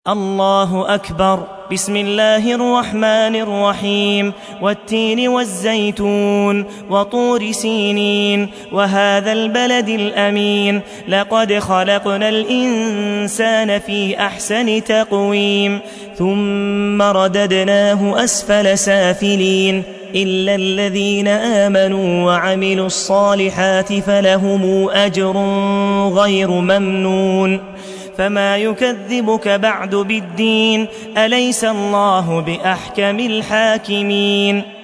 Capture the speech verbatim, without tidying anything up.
الله أكبر. بسم الله الرحمن الرحيم. والتين والزيتون وطور سينين وهذا البلد الأمين لقد خلقنا الإنسان في أحسن تقويم ثم رددناه أسفل سافلين إلا الذين آمنوا وعملوا الصالحات فلهم أجر غير ممنون. فما يكذبك بعد بالدين أليس الله بأحكم الحاكمين.